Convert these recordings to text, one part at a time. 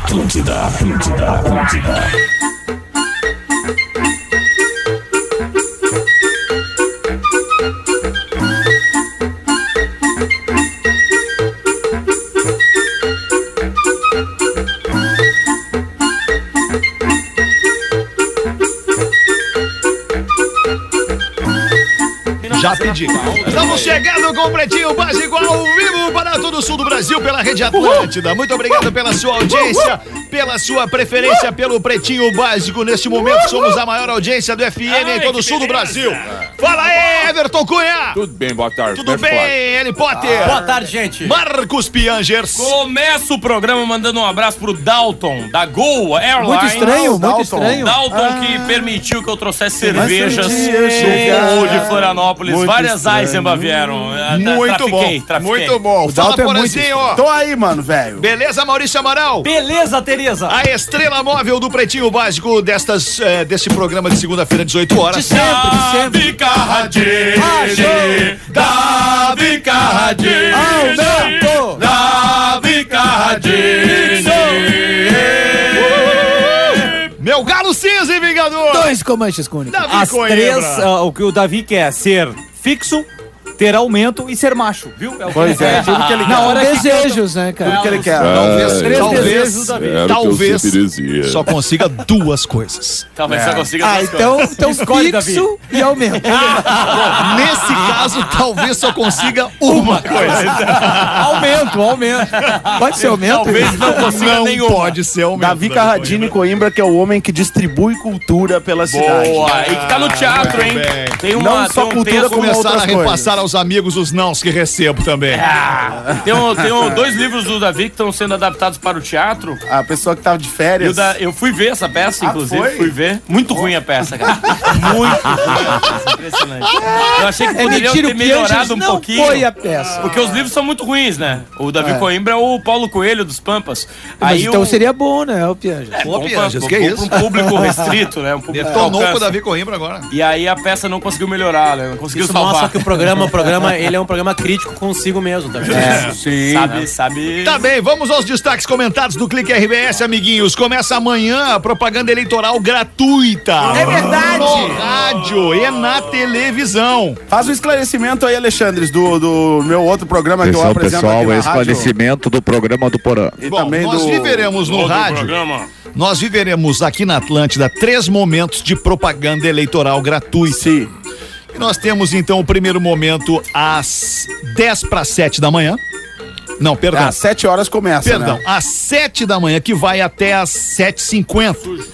Atlântida. Já pedi. Estamos chegando com o Pretinho Básico ao vivo para todo o sul do Brasil pela Rede Atlântida. Muito obrigado pela sua audiência, pela sua preferência pelo Pretinho Básico. Neste momento somos a maior audiência do FM em todo o sul do Brasil. Fala aí, Everton Cunha. Tudo bem, boa tarde. Tudo bem, Eli Potter? Boa tarde, gente. Marcos Piangers. Começa o programa mandando um abraço pro Dalton, da Gol Airlines. Muito estranho. Dalton que permitiu que eu trouxesse cervejas do voo de Florianópolis. Várias Eisenbahn vieram. Trafiquei. Muito bom. Fala, Porazinho. Tô aí, mano, velho. Beleza, Maurício Amaral? Beleza, Tereza. A estrela móvel do Pretinho Básico desse programa de segunda-feira, 18 horas. Davi Carradine. Davi Carradine. Davi Carradine. Meu galo cinza, hein, Vingador? 2 Comanches Cunha. Davi As Coimbra. três, o que o Davi quer ser fixo, ter aumento e ser macho, viu? Pois é, tudo que ele quer. Na hora desejos, né, cara? Tudo que ele quer. Talvez só consiga 2 coisas. Talvez só consiga Então Escolhe, fixo e aumento. Nesse caso, talvez só consiga uma coisa. Aumento. Pode ser aumento? Talvez não consiga Não nenhuma. pode ser aumento. Davi Carradine Coimbra, que é o homem que distribui cultura pela cidade. Boa. E que tá no teatro, hein? bem. Tem Não uma, só tem um cultura, texto, como Começar a outras repassar aos amigos os nãos que recebo também. Tem 2 livros do Davi que estão sendo adaptados para o teatro. A pessoa que tava de E férias. eu fui ver essa peça, inclusive. foi? Fui ver. Muito ruim a peça, cara. Muito ruim a peça. Impressionante. Eu achei que poderiam ter melhorado um pouquinho. Foi a peça. Porque os livros são muito ruins, né? O Davi Coimbra é o Paulo Coelho dos Pampas. Mas então seria bom, né, o Pianja? Pô, bom Pianjas, pra- que bom isso? pra um público restrito, né? Um público que Detonou com o alcança. Davi Coimbra agora. E aí a peça não conseguiu melhorar, né? Não conseguiu Isso salvar. mostra que o programa, ele é um programa crítico consigo mesmo também. Sim. Sabe. Tá bem, vamos aos destaques comentados do Clique RBS, amiguinhos. Começa amanhã a propaganda eleitoral gratuita. É verdade. No rádio e na televisão. Faz um esclarecimento aí, Alexandre, do meu outro programa que eu apresento aqui na rádio. esclarecimento do programa do Porã. E Bom, também nós viveremos no Outro rádio. programa. Nós viveremos aqui na Atlântida 3 momentos de propaganda eleitoral gratuita. Sim. E nós temos então o primeiro momento às 10:07 da manhã. Não, perdão. Às 7 horas começa, Perdão, né? às 7 da manhã, que vai até às 7h50.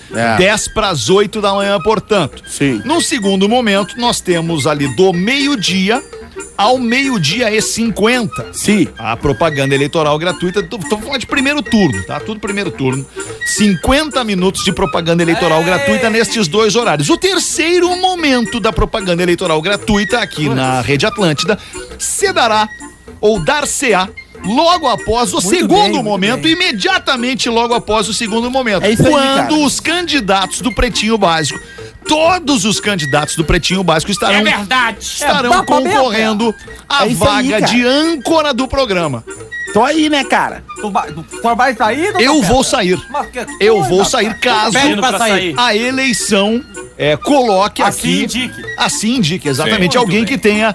10:08 da manhã, portanto. Sim. No segundo momento, nós temos ali do meio-dia ao 12:50. Sim. A propaganda eleitoral gratuita. Tô falando de primeiro turno, tá? Tudo primeiro turno. 50 minutos de propaganda eleitoral gratuita nestes 2 horários. O terceiro momento da propaganda eleitoral gratuita aqui na Rede Atlântida se dará, ou dar-se-á, logo após o segundo momento, imediatamente logo após o segundo momento. É isso aí, quando cara. os candidatos do Pretinho Básico, todos os candidatos do Pretinho Básico estarão concorrendo à É isso aí, vaga cara. de âncora do programa. Tô aí, né, cara? Tu vai sair? Eu vou sair. Eu vou sair caso Pedindo pra sair. a eleição coloque Assim aqui. indique. Assim indique, exatamente. Sim. Alguém Muito que tenha.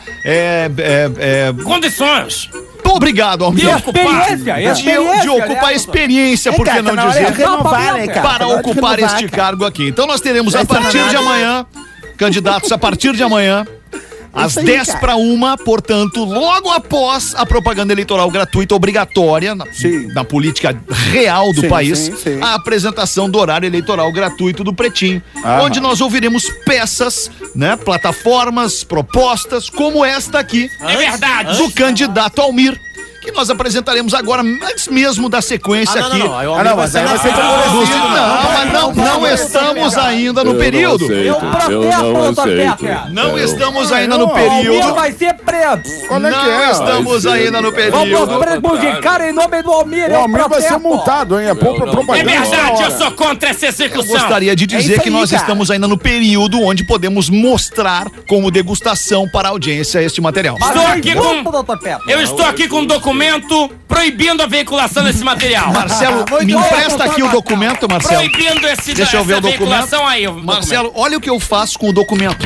Condições. Obrigado, Almir. De ocupar. De ocupar a experiência, por que cara, não tá na hora dizer? de renovar, né, cara? Para Tá na hora de ocupar renovar, este cara. cargo aqui. Então nós teremos a partir de amanhã, candidatos a partir de amanhã, às aí, 10:01, portanto, logo após a propaganda eleitoral gratuita obrigatória na política real do Sim, país, sim. a apresentação do horário eleitoral gratuito do Pretinho, Aham. onde nós ouviremos peças, né, plataformas, propostas como esta aqui, É verdade. do candidato Almir, que nós apresentaremos agora, antes mesmo da sequência aqui. Mas aí vai ser favorecido. Não estamos ainda no período. Não estamos ainda no período. vai ser preso. Qual é que Não é? estamos ainda no Vamos período. prejudicar em nome do Almir. O Almir vai ser multado, hein? É propaganda. É verdade, eu sou... sou contra essa Eu execução. gostaria de dizer isso que aí, nós cara. estamos ainda no período onde podemos mostrar como degustação para a audiência este material. Estou aqui com... Doutor Pepe. Eu estou aqui com um documento documento proibindo a veiculação desse material. Marcelo, me empresta aqui o documento, Marcelo. Proibindo esse Deixa eu ver o documento. veiculação aí. Marcelo, olha o que eu faço com o documento.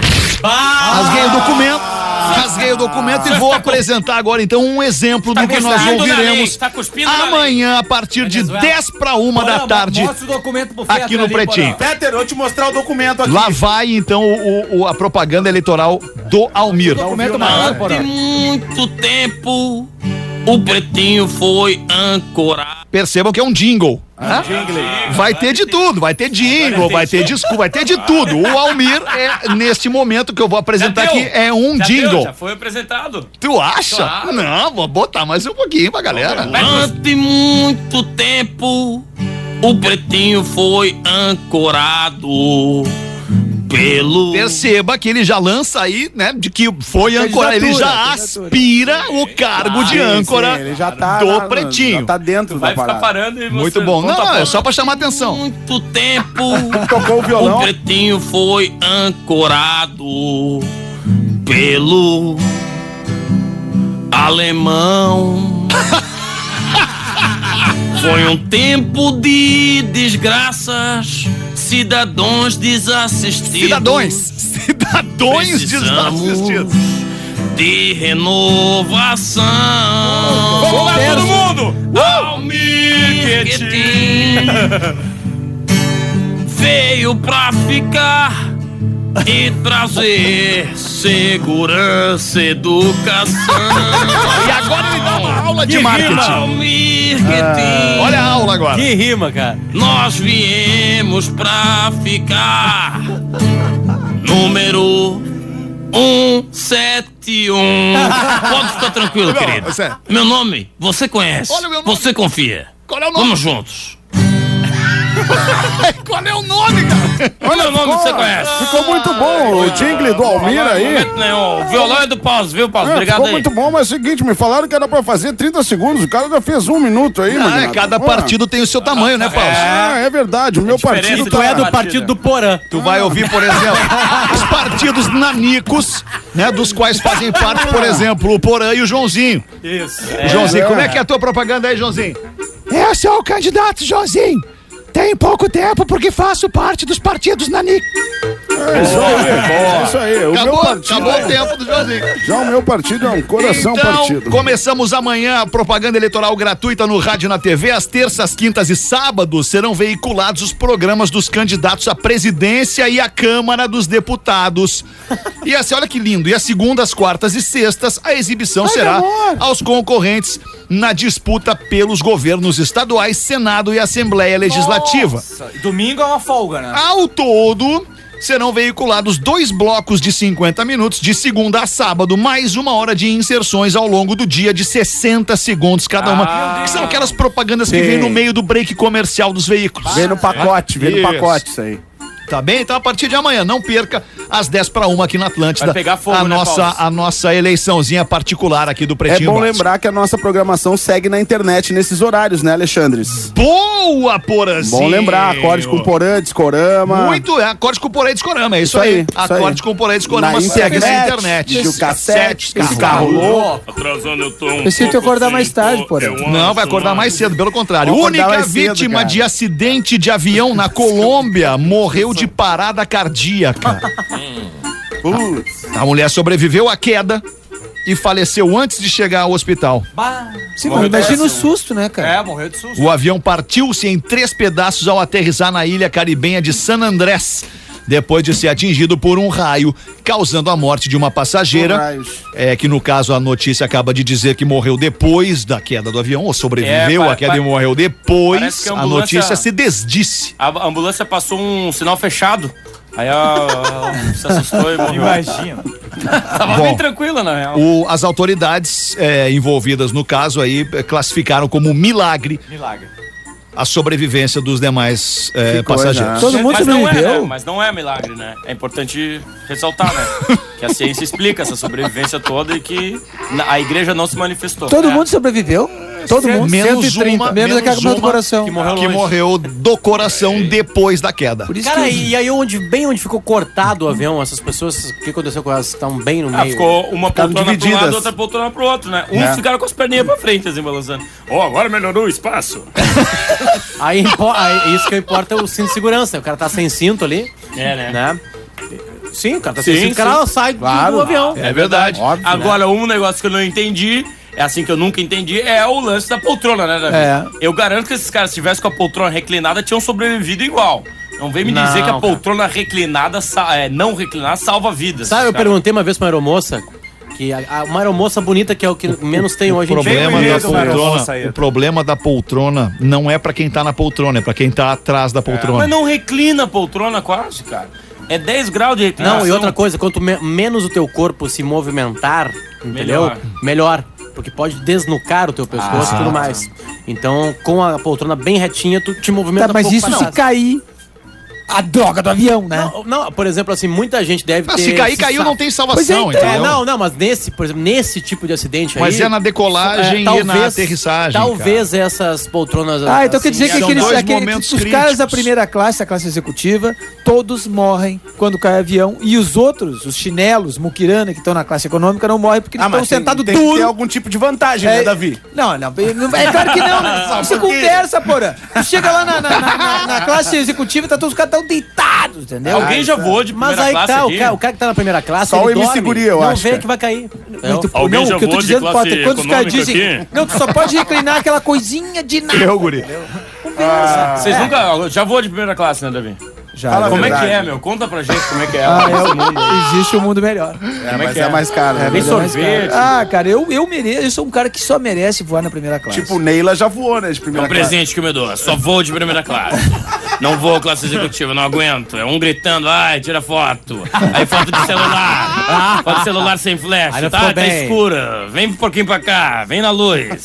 Rasguei o documento e vou apresentar agora então um exemplo do que nós ouviremos amanhã a partir de 10:01 da tarde. Mostra o documento pro Fetter aqui no ali, Pretinho. Peter, eu vou te mostrar o documento aqui. Lá vai então a propaganda eleitoral do Almir. Documento maior, Durante muito tempo o Pretinho foi ancorado. Percebam que é um jingle. Vai ter de tudo, vai ter jingle, vai ter disco, vai ter de tudo. O Almir, neste momento que eu vou apresentar aqui, é um jingle. Já foi apresentado. Tu acha? Claro. Não, vou botar mais um pouquinho pra galera. Durante muito tempo o Pretinho foi ancorado pelo... Perceba que ele já lança aí, né, de que foi âncora, ele já aspira o cargo de âncora ele já tá do lá, Pretinho. Já tá dentro Vai da ficar parada. parando e Muito bom. Não, é só pra chamar atenção. Muito tempo Tocou o violão. o Pretinho foi ancorado pelo alemão. Foi um tempo de desgraças, cidadãos desassistidos. Cidadãos desassistidos. De renovação. Vamos lá, todo mundo! Almir veio pra ficar e trazer segurança, educação. E agora ele dá uma aula de marketing. Almir Olha a aula agora. Que rima, cara. Nós viemos pra ficar. Número 171. Pode ficar tranquilo, Não, querido. é sério. Meu nome, você conhece. Olha o meu nome. Você confia. Qual é o nome? Vamos juntos. Qual é o nome, cara? Olha o nome que você conhece. Ficou muito bom o jingle do Almir aí. O violão é do Pause, viu, Pause? Obrigado Ficou aí. muito bom, mas é o seguinte, me falaram que era pra fazer 30 segundos. O cara já fez 1 minuto aí, mano. Cada partido tem o seu tamanho, né, Paulo? É verdade. O meu partido Tu é do tá... partido do Porã. Tu vai ouvir, por exemplo, os partidos nanicos, né, dos quais fazem parte, por exemplo, o Porã e o Joãozinho. Isso. Joãozinho, como é que é a tua propaganda aí, Joãozinho? Eu sou o candidato, Joãozinho. Tem pouco tempo porque faço parte dos partidos nanicos. É isso aí. O meu partido, Acabou o tempo do Joãozinho. já o meu partido é um coração Então, partido. começamos amanhã a propaganda eleitoral gratuita no rádio e na TV. Às terças, quintas e sábados serão veiculados os programas dos candidatos à presidência e à Câmara dos Deputados. E assim, olha que lindo. E às segundas, quartas e sextas, a exibição será aos concorrentes na disputa pelos governos estaduais, Senado e Assembleia Legislativa. Domingo é uma folga, né? Ao todo, serão veiculados 2 blocos de 50 minutos, de segunda a sábado, mais 1 hora de inserções ao longo do dia, de 60 segundos cada uma. Que são aquelas propagandas que vêm no meio do break comercial dos veículos. Vem no pacote, isso aí. Tá bem? Então, a partir de amanhã, não perca às 10:01 aqui na Atlântida. Vai pegar fogo, né, a nossa eleiçãozinha particular aqui do É Pretinho bom Básico. lembrar que a nossa programação segue na internet nesses horários, né, Alexandres? Boa, Porazinho! Bom lembrar, acorde com Porã, Discorama. Muito, acorde com Porã e Discorama, é isso Isso aí. aí, isso Acorde aí. com Porã e Discorama, Na segue na internet, internet. de cassete, carro louco. Atrasando, eu tô Preciso acordar mais tarde, porém. Não, vai acordar mais cedo, pelo contrário. Vou acordar Única mais cedo, vítima cara. de acidente de avião na Colômbia morreu de parada cardíaca. Putz. A mulher sobreviveu à queda e faleceu antes de chegar ao hospital. Sim, mas imagina o susto, né, cara? Morreu de susto. O avião partiu-se em 3 pedaços ao aterrissar na ilha caribenha de San Andrés, depois de ser atingido por um raio, causando a morte de uma passageira. Que no caso a notícia acaba de dizer que morreu depois da queda do avião, ou sobreviveu à queda e morreu Parece depois. que a A ambulância- notícia se desdisse. A ambulância passou um sinal fechado. Aí ela se assustou e morreu. Imagina. Tava Bom, bem tranquila, na real. As autoridades envolvidas no caso aí classificaram como milagre Milagre. a sobrevivência dos demais coisa, passageiros. né? Todo mundo Mas não é, sobreviveu. né? Mas não é milagre, né? É importante ressaltar, né? Que a ciência explica essa sobrevivência toda e que a igreja não se manifestou. Todo mundo sobreviveu? Todo mundo. Menos 130. uma, Menos aquela do coração. que morreu do coração depois da queda. Por isso Cara, que... e aí onde ficou cortado o avião, essas pessoas, o que aconteceu com elas que estavam bem no meio? Ficou uma Ficaram poltrona pro lado, divididas. outra poltrona pro outro, né? Uns ficaram com as perninhas pra frente, assim, balançando. Agora melhorou o espaço. Aí isso que importa é o cinto de segurança. O cara tá sem cinto ali. Né? Sim, o cara tá sem cinto. O cara sai do avião. É verdade. Óbvio, Agora, um negócio que eu não entendi, é assim que eu nunca entendi, é o lance da poltrona, né, Davi? É. Eu garanto que esses caras, se tivessem com a poltrona reclinada, tinham sobrevivido igual. Não vem me dizer que a poltrona reclinada, não reclinada, salva vidas. Sabe, eu perguntei uma vez pra uma aeromoça, que uma aeromoça bonita, que é o que menos tem hoje em dia. O problema da poltrona não é pra quem tá na poltrona, é pra quem tá atrás da poltrona. Mas não reclina a poltrona quase, cara. É 10 graus de reclinação. Não, e outra coisa, quanto menos o teu corpo se movimentar, entendeu? Melhor. Porque pode desnucar o teu pescoço e tudo mais. Então, com a poltrona bem retinha, tu te movimenta Tá, mas pouco isso pra se trás. cair a droga do avião, né? Não, por exemplo, assim, muita gente deve ter... Se cair, caiu, não tem salvação, Pois é, então. entendeu? Não, mas por exemplo, nesse tipo de acidente Mas aí... é na decolagem e na aterrissagem, Talvez essas poltronas... Então quer dizer que são dois momentos os caras críticos. da primeira classe, a classe executiva, todos morrem quando cai avião. E os outros, os chinelos, muquirana, que estão na classe econômica, não morrem porque eles estão sentados tem que ter duro. algum tipo de vantagem, né, Davi? Não, é claro que não. Né? Você conversa, porra. Tu chega lá na classe executiva e tá todos os caras tão deitados, entendeu? Alguém já voou de primeira Mas aí classe tá, aqui? o cara que tá na primeira classe, Só o ele MC dorme, Guri, eu não acho, vê cara. que vai cair. Alguém Não, já o que eu tô voou de dizendo, classe Potter, quando os caras econômica dizem, aqui? não, tu só pode reclinar aquela coisinha de nada. Eu, guri. Vocês nunca... Já voou de primeira classe, né, Davi? Já. Fala a Como é que verdade. é, meu? Conta pra gente como é que é. Existe um mundo melhor. Mas é mais caro. né? Tem Mas é mais sorvete. caro. Cara, eu mereço, eu sou um cara que só merece voar na primeira classe. Tipo, Neila já voou, né, de É primeira um presente que eu me dou. Só voo de primeira classe. Não vou classe executiva, não aguento. É um gritando, ai, tira foto. Aí foto de celular. Foto de celular sem flash. Aí não Tá ficou bem. escura. Vem um pouquinho pra cá. Vem na luz.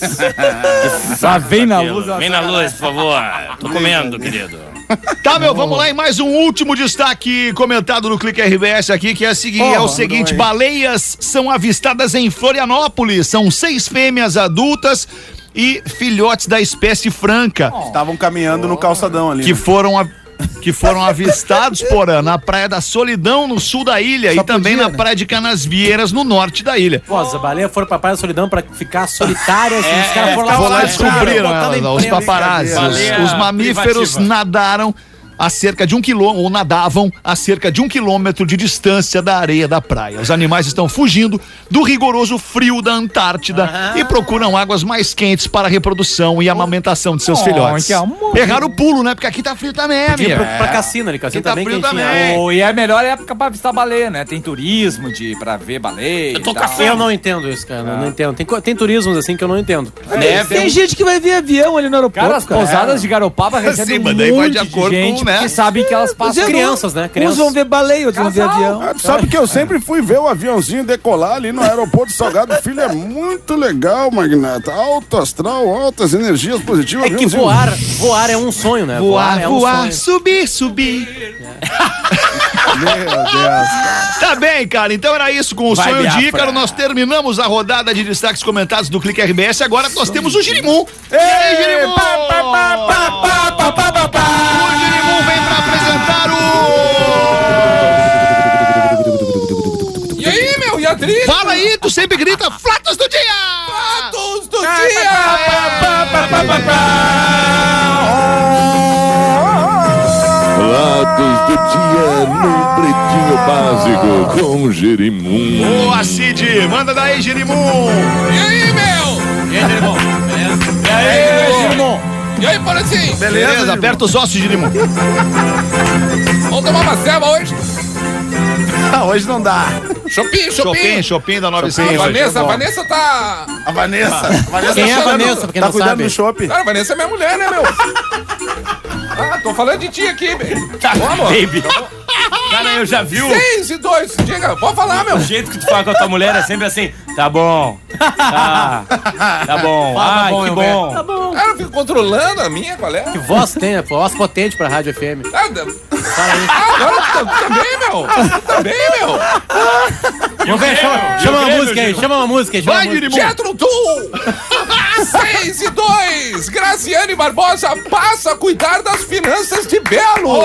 Vem na Aquilo. luz. Vem na luz, por favor. Tô comendo, querido. Tá, meu, vamos lá em mais um último destaque comentado no Clique RBS aqui, que é o seguinte, baleias são avistadas em Florianópolis, são 6 fêmeas adultas e filhotes da espécie franca, Estavam caminhando no calçadão ali. que né? foram avistados, porã, na Praia da Solidão, no sul da ilha, Só e também podia, na né? Praia de Canasvieiras, no norte da ilha. Pô, as baleias foram pra Praia da Solidão pra ficar solitárias. os caras foram lá, Foram lá e descobriram, botaram em os prenda. paparazzi. Baleia Os mamíferos privativa. nadaram a cerca de 1 quilômetro, ou nadavam a cerca de 1 quilômetro de distância da areia da praia. Os animais estão fugindo do rigoroso frio da Antártida e procuram águas mais quentes para a reprodução e amamentação de seus filhotes. que amor. Erraram o pulo, né? Porque aqui tá frio também, Pra minha. cassina ali, cassina Tá tá bem frio quentinha. também. E é a melhor época pra avistar baleia, né? Tem turismo pra ver baleia. Eu tô e tal. caçando. Eu não entendo isso, cara. Eu não entendo. Tem turismos assim que eu não entendo. Tem gente que vai ver avião ali no aeroporto, Cara, as pousadas de Garopaba recebem Sim, mas daí vai de monte acordo com, gente né? que sabem que elas passam. Crianças, né? Uns Crianças. vão ver baleia, outros vão ver avião. Ah, tu sabe que eu sempre fui ver o aviãozinho decolar ali no aeroporto Salgado Filho. É muito legal, Magnata. Alto astral, altas energias positivas. É que aviãozinho. voar é um sonho, né? Voar, é um sonho. subir. Meu Deus. Tá bem, cara. Então era isso com o Vai, sonho de Biafra. Ícaro. Nós terminamos a rodada de destaques comentados do Clique RBS. Agora nós temos o Girimum. E aí, Girimum? O Girimum vem pra apresentar E aí, meu? E a trilha? Fala aí, tu sempre grita Flatos do Dia! Fatos do dia! Pratos do dia no Pretinho Básico com Jerimum. Boa, Cid! Manda daí, Girimum! E aí, meu? E aí, irmão? Beleza? E aí, irmão? E aí, Porazinho? Beleza, aperta os ossos, Girimum. Vamos tomar uma ceva hoje? Ah, hoje não dá. Chopin da 9 Chopin, A Vanessa tá... A Vanessa. Quem é a chorando. Vanessa, pra quem Tá não cuidando sabe? do chopp. Cara, a Vanessa é minha mulher, né, meu? Ah, tô falando de ti aqui, velho. Tá, Ô, amor. baby. Cara, eu já vi o 6 e 2, diga, pode falar, meu. jeito que tu fala com a tua mulher é sempre assim, tá bom, tá bom, Fala, ai, bom, que Elber. bom. Tá bom. não. Cara, eu fico controlando a minha, qual é? Que voz tem, né? Voz potente pra Rádio FM. Agora tu também, meu. Tu também, meu. Vamos ver, chama uma música aí, chama uma música aí. Vai, Jerimu! Jetro Tull. 6-2. Graziane Barbosa passa a cuidar das finanças de Belo.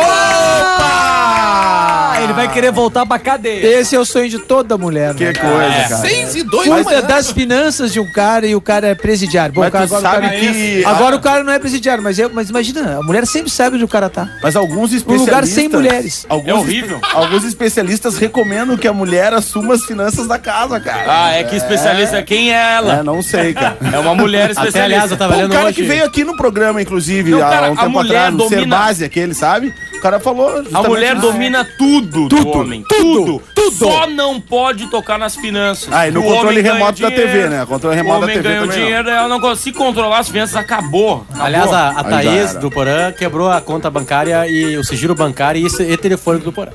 Ele vai querer voltar pra cadeia. Esse é o sonho de toda mulher, Que né? coisa, cara. 6-2 Cuida das finanças de um cara e o cara é presidiário. Bom, Mas cara, tu agora, sabe o cara, que... agora o cara não é presidiário, mas imagina, a mulher sempre sabe onde o cara tá. Mas alguns Um especialistas... lugar sem mulheres. Alguns, É horrível. Alguns especialistas recomendam que a mulher assuma as finanças da casa, cara. Ah, é que especialista, quem é ela? Não sei, cara. É uma mulher especialista. Até, aliás, eu tava Pô, lendo um cara hoje... que veio aqui no programa, inclusive, Não, há cara, um a tempo mulher atrás, no Ser domina- Base, aquele, sabe? O cara falou A justamente mulher isso. domina tudo do homem. Tudo. Só não pode tocar nas finanças. Ah, e no O controle homem ganha remoto da dinheiro, TV, né? Controle O remoto da homem TV ganha o também não. dinheiro, ela não consegue controlar as finanças, acabou. Aliás, a Aí já Thaís era. do Porã quebrou a conta bancária e o sigilo bancário e telefônico do Porã.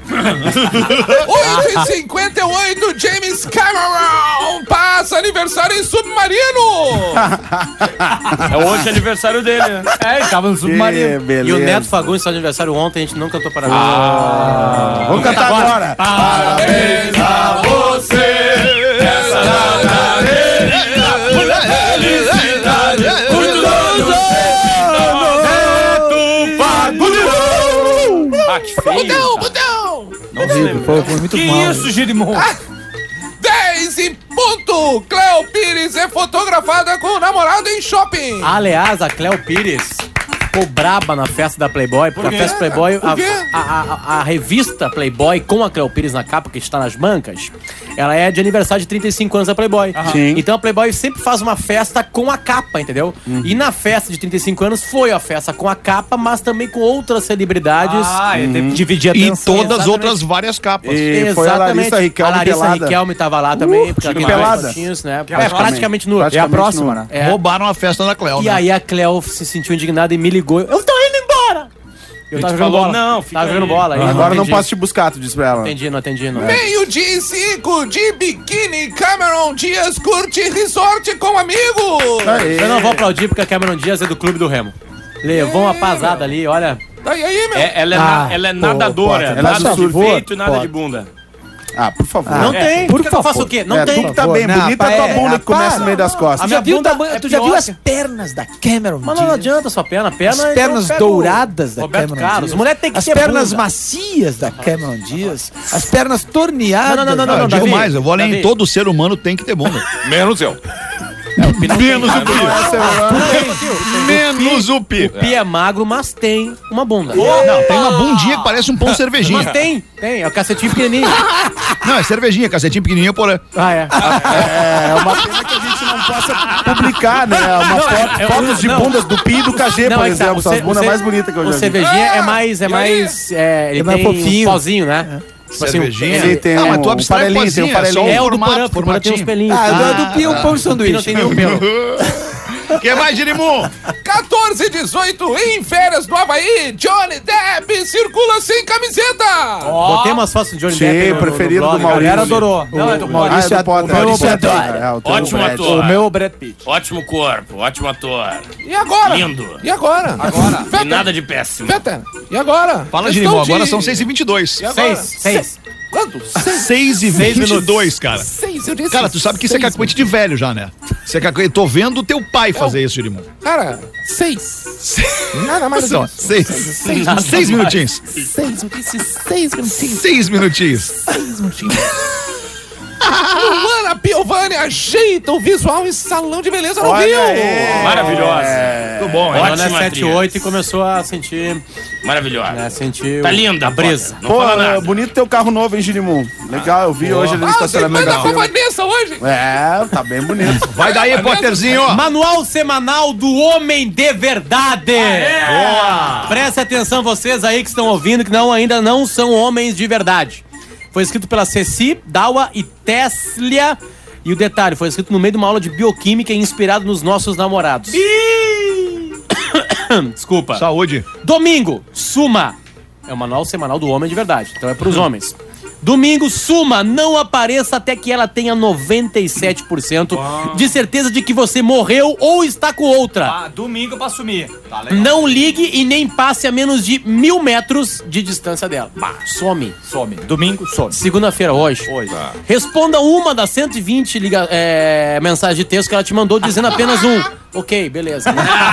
8h58, James Cameron passa aniversário em Submarino. É hoje aniversário dele, né? É, ele tava no Que submarino. E o beleza. Neto Fagundes, seu aniversário ontem, a gente não cantou parabéns. Vamos cantar agora. Parabéns a você. Essa Ah, que feio. Botão. Horrível, foi muito Que mal. isso, Jerimon? 10 em ponto. Cleo Pires é fotografada com o namorado em shopping. Aliás, a Cleo Pires ficou braba na festa da Playboy, porque a festa Playboy, Por quê? a revista Playboy com a Cleo Pires na capa, que está nas bancas, ela é de aniversário de 35 anos da Playboy. Sim. Então a Playboy sempre faz uma festa com a capa, entendeu? E na festa de 35 anos foi a festa com a capa, mas também com outras celebridades. Ele teve que dividir a E atenção. todas as Exatamente. outras várias capas. E foi a Larissa Riquelme A Larissa pelada. Riquelme tava lá também, porque ela tem pelada. dois pontinhos, né? É Praticamente. praticamente nua. É a próxima, né? É. Roubaram a festa da Cleo, E né? aí a Cleo se sentiu indignada e me ligou. Eu tô indo embora! Eu tava te jogando falou, bola. não, fica Tava jogando aí. bola. aí Agora não atendi. posso te buscar, tu disse pra ela. Não atendi, não. Meio-dia e 5 de biquíni. Cameron Dias curte resort com amigos. Aê. Eu não vou aplaudir porque a Cameron Dias é do Clube do Remo. Levou uma pasada ali, olha. Tá aí, meu. Ela é nadadora. Potter, Nada ela de surfou, peito e nada de Potter. bunda. Ah, por favor. Não tem. por Por que eu faço favor. o quê? Não Tu tem. que tá bem, Não, bonita a tua é, bunda que começa para. no meio das costas. A Tu minha já viu, bunda é tu já viu pior as que- pernas da Cameron Mas não Diaz? adianta sua perna. As pernas douradas da Roberto Cameron Carlos. Diaz. Mulher tem que As ter pernas bunda. macias da Cameron Diaz. As pernas torneadas. Não, Eu digo Davi, mais, eu vou além, Davi. todo ser humano tem que ter bunda. Menos eu. Menos o Pi. é Menos o Pi. O Pi é magro, mas tem uma bunda. Não, tem uma bundinha que parece um pão cervejinha. Mas tem. É o cacetinho pequenininho. Não, é cervejinha, cacetinho pequenininho, porém. Ah, é. É uma pena que a gente não possa publicar, né? Fotos de não. bundas do Pi e do KG, por é que tá, exemplo. São as bundas mais bonitas que eu O já vi. cervejinha é mais. Ele mais tem fofinho. um pozinho, né? Tipo assim, Cervejinha. Sim, tem mas um tu abstrai farelinho, tem um pozinho, é só farelinho. É o do formato, Porã, porque o Porã tem uns formatinho. pelinhos. Ah, do Pi é um pão de O Pi não sanduíche. tem nenhum pelo. Que mais, Jerimu? 14 e 18 em férias no Havaí. Johnny Depp circula sem camiseta. Botei umas fotos do Johnny Sim, Depp. no preferido blog, do Maurício. A galera adorou. Não, é do Maurício é do Potter. Maurício é adora. o teu Ótimo Brad. ator. O meu Brad Pitt. Ótimo corpo, ótimo ator. E agora? Lindo. E agora? E nada de péssimo. Peter, e agora? Fala, Questão Jerimu, de- agora são 6h22. E agora? Seis. Quanto? 6h22, cara. 6, eu disse. Cara, tu sabe que isso é seis, cacuete de velho já, né? Isso é cacuete. Tô vendo teu pai fazer isso, Jerimu. Cara, 6. Nada mais. Só, 6 minutinhos. 6, eu disse 6 minutinhos. 6 minutinhos. Luana Piovani ajeita o visual em salão de beleza no Olha Rio. aí. Maravilhosa. Muito bom, Ela ótima é atriz. 7-8 e começou a sentir. Maravilhosa. Tá linda a brisa. Não Pô, fala nada. bonito teu carro novo, hein, Girimum? Legal, eu vi hoje ali no Ah, você estacionamento manda da com a firma. Vanessa hoje? É, tá bem bonito. Vai daí, Potterzinho. Manual semanal do Homem de Verdade. Boa! Preste atenção vocês aí que estão ouvindo, que ainda não são homens de verdade. Foi escrito pela Ceci, Dawa e Teslia. E o detalhe, foi escrito no meio de uma aula de bioquímica e inspirado nos nossos namorados. Desculpa. Saúde. Domingo, Suma. É o manual semanal do Homem de Verdade. Então é pros homens. Domingo, suma, não apareça até que ela tenha 97% de certeza de que você morreu ou está com outra. Domingo pra sumir. Tá legal. Não ligue e nem passe a menos de 1.000 metros de distância dela. Some. Some. Domingo, some. Segunda-feira, hoje. Responda uma das 120 mensagens de texto que ela te mandou, dizendo apenas um. Ok, beleza.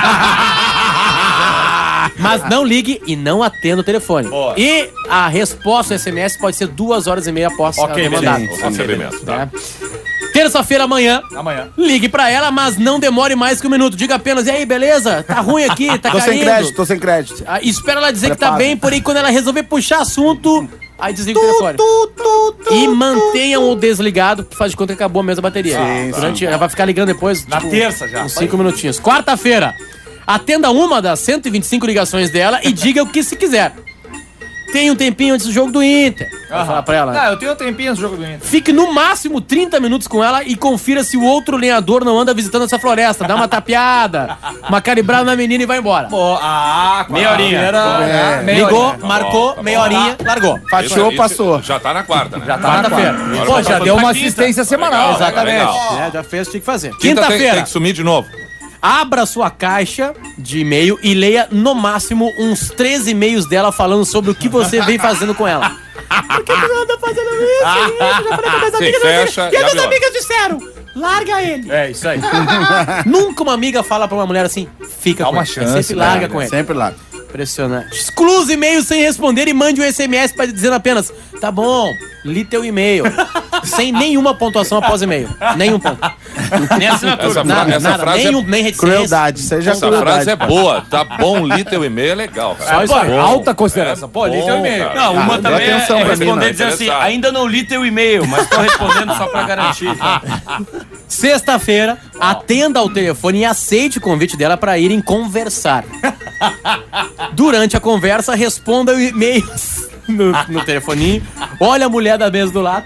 Mas não ligue e não atenda o telefone. Boa. E a resposta do SMS pode ser 2h30 após ela ter mandado. Tá. Terça-feira, amanhã, Amanhã. ligue pra ela, mas não demore mais que 1 minuto. Diga apenas, e aí, beleza? Tá ruim aqui, tá Tô sem caindo. crédito, tô sem crédito. Ah, espera ela dizer que tá Prepara. bem, porém quando ela resolver puxar assunto, aí desliga o telefone. E mantenham-o desligado, que faz de conta que acabou mesmo a bateria. Ela vai ficar ligando depois. Na terça já. Uns 5 minutinhos. Quarta-feira, atenda uma das 125 ligações dela e diga o que se quiser. Tem um tempinho antes do jogo do Inter. Vai falar pra ela. Não, eu tenho um tempinho no jogo do Inter. Fique no máximo 30 minutos com ela e confira se o outro lenhador não anda visitando essa floresta. Dá uma tapeada, uma calibrada na menina e vai embora. Meia horinha. Ligou, marcou, meia horinha, largou. Fatiou, passou. Já tá na quarta, né? Já tá Quarta-feira. Pô, já deu uma quinta. assistência semanal. Legal, Exatamente. legal. Já fez o que tinha que fazer. Quinta tem Quinta-feira, que sumir de novo. abra sua caixa de e-mail e leia no máximo uns 13 e-mails dela falando sobre o que você vem fazendo com ela. Por que tu anda fazendo isso? Eu já falei com minhas amigas, fecha e as e minhas abre amigas disseram, larga ele. É, isso aí. Nunca uma amiga fala pra uma mulher assim, fica Dá com uma ele. chance, Sempre larga né? com ele. Sempre lá. Impressionante. Exclua os e-mails sem responder e mande um SMS dizendo apenas, tá bom, li teu e-mail. Sem nenhuma pontuação após e-mail. Nenhum ponto. Nem assinatura. Essa frase nem reticência. Crueldade, seja Essa crueldade. frase é boa. Tá bom, li teu e-mail é legal, cara. Só Bom. alta consideração. Pô, li teu Bom, e-mail. cara. Não, uma dá também atenção é pra mim, responder não. dizendo assim, Interessado. ainda não li teu e-mail, mas tô respondendo só pra garantir. Sexta-feira, atenda ao telefone e aceite o convite dela para irem conversar. Durante a conversa, responda o e-mail no telefoninho, olha a mulher da mesa do lado,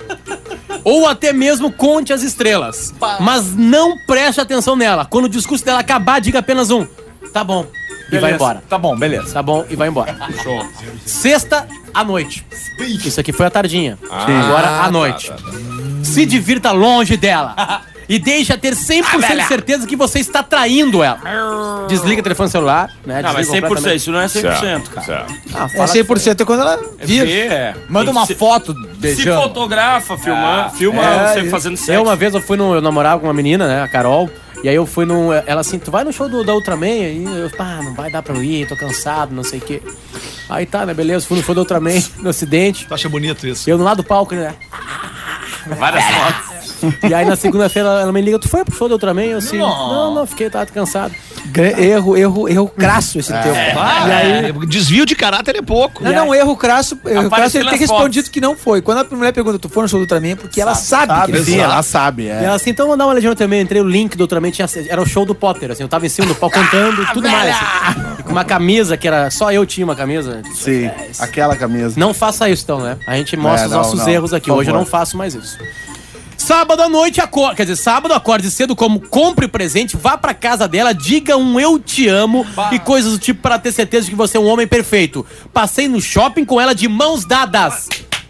ou até mesmo conte as estrelas. Mas não preste atenção nela. Quando o discurso dela acabar, diga apenas um, tá bom, e vai embora. Tá bom, beleza. Tá bom, e vai embora. Show. Sexta à noite. Isso aqui foi a tardinha. Agora à noite. Se divirta longe dela. E deixa ter 100% de certeza que você está traindo ela. Desliga o telefone celular, né? Não, mas Desliga 100%, completamente. isso não é 100%, cara. Certo. É 100% é quando ela vira. Manda uma foto Se beijando. fotografa, filma você fazendo sexo. Uma vez eu namorava com uma menina, né? A Carol. E aí eu fui num... Ela assim, tu vai no show da Ultraman? E eu, não vai dar pra eu ir, tô cansado, não sei o quê. Aí tá, né? Beleza, fui no show da Ultraman, no acidente. Tu acha bonito isso? Eu no lado do palco, né? Várias fotos. E aí na segunda-feira ela me liga, tu foi pro show da Ultraman? Eu assim, não, fiquei, tava cansado. Erro crasso esse teu. E aí, desvio de caráter é pouco. Não, erro crasso ele Apareceu tem nas respondido que não foi. Quando a mulher pergunta, tu foi no show do Ultraman, porque ela sabe que ele Sim, foi. ela sabe, E é. ela assim, então vou dar uma olhadinha no Ultraman. Entrei o link do Ultraman, era o show do Potter, assim, eu tava em cima do palco cantando, tudo mais. Assim. E com uma camisa que era, só eu tinha uma camisa. Sim, aquela camisa. Não faça isso então, né? A gente mostra os não, nossos não, erros aqui. por Hoje eu favor. não faço mais isso. Sábado à noite, sábado acorde cedo, como compre presente, vá pra casa dela, diga um eu te amo e coisas do tipo para ter certeza de que você é um homem perfeito. Passei no shopping com ela de mãos dadas.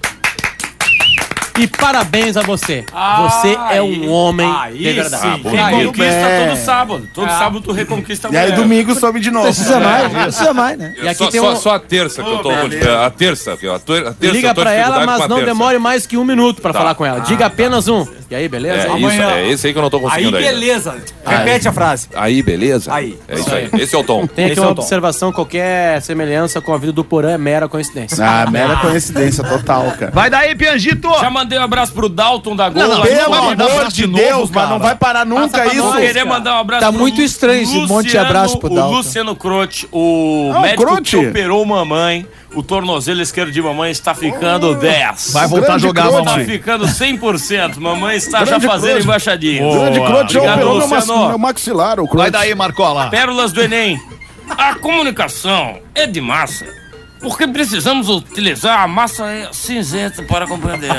E parabéns a você. Você é um homem de verdade. Reconquista todo sábado. Todo sábado tu reconquista a E aí mulher. domingo sobe de novo. Precisa mais, né? E aqui tem Só a terça que eu tô. A terça. A terça Liga eu tô pra ela, dificuldade mas com a não terça. demore mais que 1 minuto pra falar com ela. Diga apenas um. E aí, beleza? É, isso, é esse aí que eu não tô Aí, conseguindo ainda. beleza. Repete a frase. Aí, beleza? Aí. É isso aí. Esse é o tom. Tem aqui Esse é uma o tom. observação, qualquer semelhança com a vida do Porã é mera coincidência. Ah, mera coincidência total, cara. Vai daí, Pianjito! Já mandei um abraço pro Dalton da Gol. Não, lá Pelo no Mandar amor abraço de de novo, Deus, cara. mas não vai parar nunca pra isso. nós. Eu queria mandar um abraço Tá pro muito estranho esse monte de abraço pro Dalton. O Luciano Croce, o Ah, o médico Croce? que operou mamãe. O tornozelo esquerdo de mamãe está ficando 10. Vai voltar a grande jogar, Croce. Tá mamãe. ficando 100%. Mamãe está Grande já fazendo Croce. embaixadinha. Grande Crote já Obrigado, operou Luciano. meu maxilar, o Crote. Vai daí, Marcola. Pérolas do Enem. A comunicação é de massa. Porque precisamos utilizar a massa cinzenta para compreender.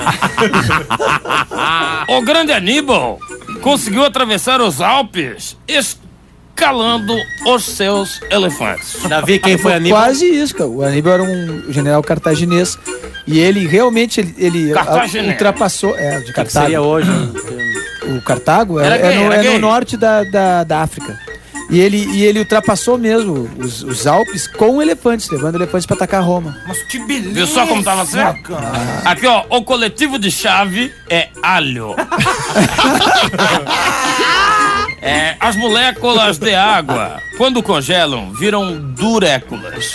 O grande Aníbal conseguiu atravessar os Alpes escalando os seus elefantes. Davi, quem foi Aníbal? Quase isso, cara. O Aníbal era um general cartaginês E ele realmente Cartaginense. ultrapassou. De Que Cartago. seria hoje? O Cartago Era é gay. no norte da África. E ele ultrapassou mesmo os Alpes com elefantes, levando elefantes pra atacar Roma. Mas que beleza. Viu só como tava certo? Aqui, ó, o coletivo de chave é alho. As moléculas de água, quando congelam, viram duréculas.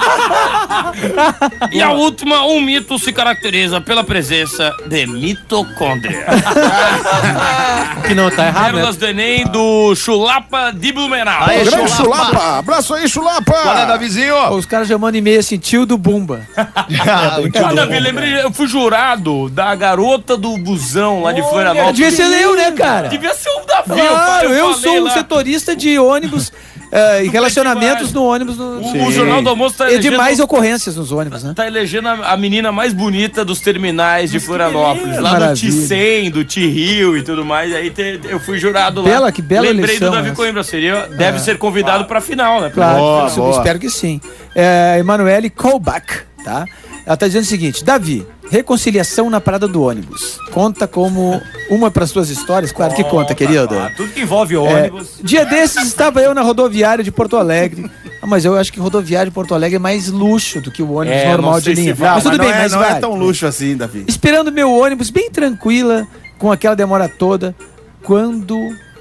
E a última, um mito se caracteriza pela presença de mitocôndria. Que não tá errado, né? Pérolas do Enem do Chulapa de Blumenau. Aí, Grande Chulapa. Chulapa. Abraço aí, Chulapa. Qual é, Davizinho? Os caras já mandam e-mail assim, tio do Bumba. Ah, Davi, lembrei, eu fui jurado da garota do busão lá de Florianópolis. Devia ser eu, né, cara? Devia ser o Davi. Claro, eu falei sou um lá. setorista de ônibus e relacionamentos no ônibus. O Jornal do Almoço tá E de elegendo, mais ocorrências nos ônibus, né? tá elegendo a menina mais bonita dos terminais de Florianópolis. Lá Maravilha. do T100, do T-Rio e tudo mais. Aí eu fui jurado lá. Que bela Lembrei eleição do Davi essa. Coimbra. Deve ser convidado pra final, né? Claro, Boa, boa. espero que sim. Emanuele Kolbach, tá? Ela tá dizendo o seguinte: Davi, reconciliação na parada do ônibus. Conta como uma para suas histórias? Claro que conta, querido. Tudo que envolve ônibus. Dia desses estava eu na rodoviária de Porto Alegre. Mas eu acho que rodoviária de Porto Alegre é mais luxo do que o ônibus normal não de sei se linha. vale. Mas tudo bem, mas não vai. é tão luxo assim, Davi. Esperando meu ônibus bem tranquila, com aquela demora toda, quando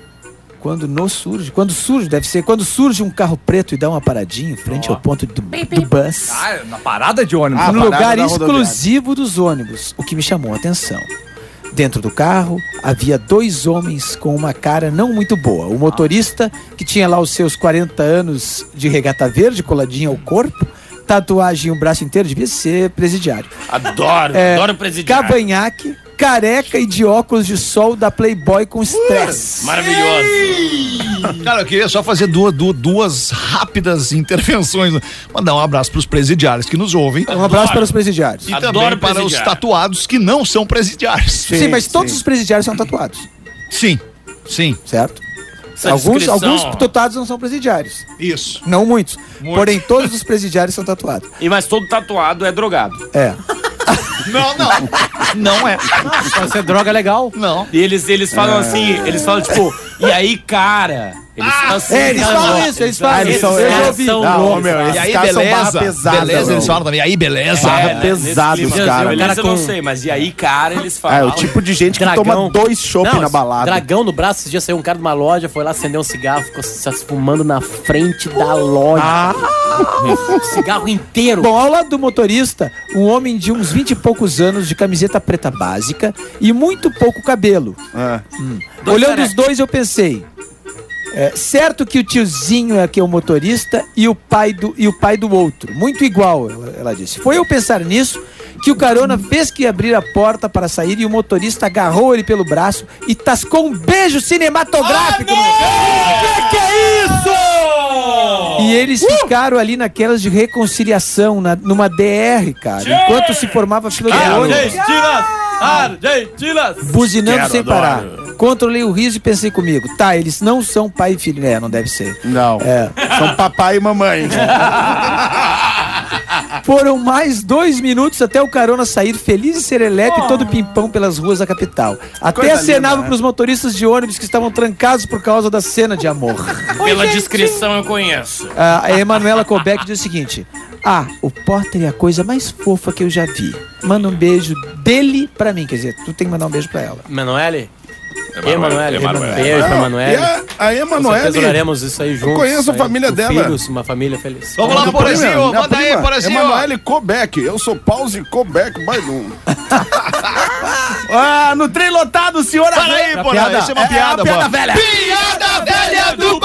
surge um carro preto e dá uma paradinha em frente ao ponto do bus. Ah, na parada de ônibus. No parada lugar da exclusivo dos ônibus, o que me chamou a atenção. Dentro do carro, havia 2 homens com uma cara não muito boa. O motorista, que tinha lá os seus 40 anos de regata verde, coladinho ao corpo, tatuagem no braço inteiro, devia ser presidiário. Adoro presidiário. Cavanhaque, careca e de óculos de sol da Playboy com estresse. Maravilhoso. Cara, eu queria só fazer duas rápidas intervenções. Mandar um abraço pros presidiários que nos ouvem. Um abraço para os presidiários. E Adoro também para os presidiário. tatuados que não são presidiários. Sim, mas todos os presidiários são tatuados, Sim, certo? Essa Alguns descrição- tatuados não são presidiários. Isso. Não muitos. Porém, todos os presidiários são tatuados. Mas todo tatuado é drogado. É. Não é. Pode ser droga legal. Não. E eles falam assim, eles falam tipo, e aí, cara? Eles falam assim, Eles falam isso, eles falam isso. Eu já ouvi. Não, meu, E esses aí, caras são barra beleza? pesada. Beleza, meu. eles falam também. Aí, beleza? Barra né, pesada, nesse os clima, caras. beleza, eu não com- sei, mas e aí, cara, eles É, falam. o tipo de gente que Dragão. toma 2 chopp Não, na balada. Dragão no braço, esses dias saiu um cara de uma loja, foi lá acender um cigarro, ficou se fumando na frente da loja. Cigarro inteiro. Bom, ao lado do motorista, um homem de uns 20 e poucos anos, de camiseta preta básica e muito pouco cabelo. É. Olhando os dois, eu pensei... certo que o tiozinho é que é o motorista e o pai do outro. Muito igual, ela disse. Foi eu pensar nisso que o carona fez que abrir a porta para sair e o motorista agarrou ele pelo braço e tascou um beijo cinematográfico. Que é isso? E eles ficaram ali naquelas de reconciliação, numa DR, cara. Enquanto se formava a fila de ônibus. Argentinas! Buzinando sem parar. Controlei o riso e pensei comigo, tá, eles não são pai e filho. Não deve ser. Não. São papai e mamãe. Foram mais 2 minutos até o carona sair feliz e serelepe todo pimpão pelas ruas da capital. Até Coisa acenava linda, né? pros motoristas de ônibus que estavam trancados por causa da cena de amor. Pela descrição eu conheço. A Emanuela Kobeck diz o seguinte: o Potter é a coisa mais fofa que eu já vi. Manda um beijo dele pra mim. Quer dizer, tu tem que mandar um beijo pra ela. Emanuele? Emanuele. Beijo pra Emanuele. A Emanuele. Oraremos isso aí juntos. conheço a aí, família com dela. Filhos, uma família feliz. Vamos lá, Porazinho. Minha Manda aí, prima, Porazinho. Emanuele Kobeck. Eu sou Pause Kobeck Bailum. No trem lotado, senhora. Para aí, Porã. Isso é uma piada, piada pô. velha. Piada velha do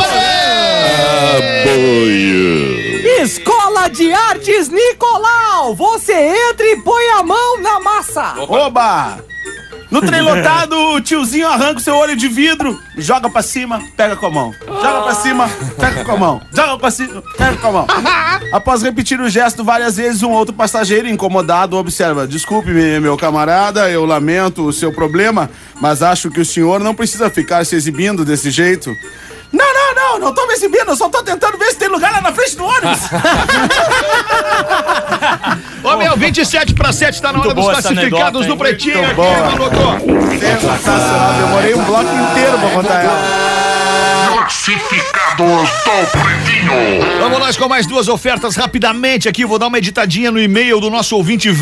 Escola de Artes Nicolau. Você entra e põe a mão na massa. Oba! No trem lotado, o tiozinho arranca o seu olho de vidro, joga pra cima, pega com a mão. Joga pra cima, pega com a mão. Joga pra cima, pega com a mão. Após repetir o gesto várias vezes, um outro passageiro incomodado observa: desculpe-me, meu camarada, eu lamento o seu problema, mas acho que o senhor não precisa ficar se exibindo desse jeito. Não tô me exibindo, eu só tô tentando ver se tem lugar lá na frente do ônibus. Ô, meu, 27 para 7, tá na hora dos boa essa classificados anedota, do hein? Pretinho Muito aqui, boa. Maluco. Sensacional. Demorei um bloco inteiro pra contar ela. Classificados do Pretinho. Vamos nós com mais duas ofertas rapidamente aqui. Vou dar uma editadinha no e-mail do nosso ouvinte,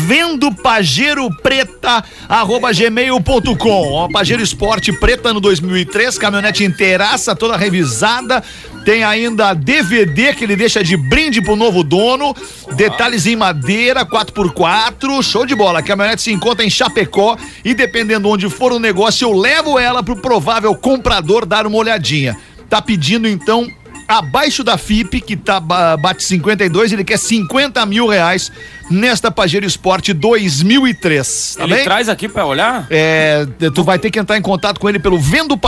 vendopageropreta@gmail.com. Ó, Pajero Sport preta no 2003, caminhonete inteiraça, toda revisada. Tem ainda DVD que ele deixa de brinde pro novo dono. Detalhes em madeira, 4x4. Show de bola. A caminhonete se encontra em Chapecó e dependendo onde for o negócio, eu levo ela pro provável comprador dar uma olhadinha. Tá pedindo então abaixo da FIP, que bate 52, ele quer 50 mil reais nesta Pajero Sport 2003. Tá Ele bem? traz aqui pra olhar? Tu vai ter que entrar em contato com ele pelo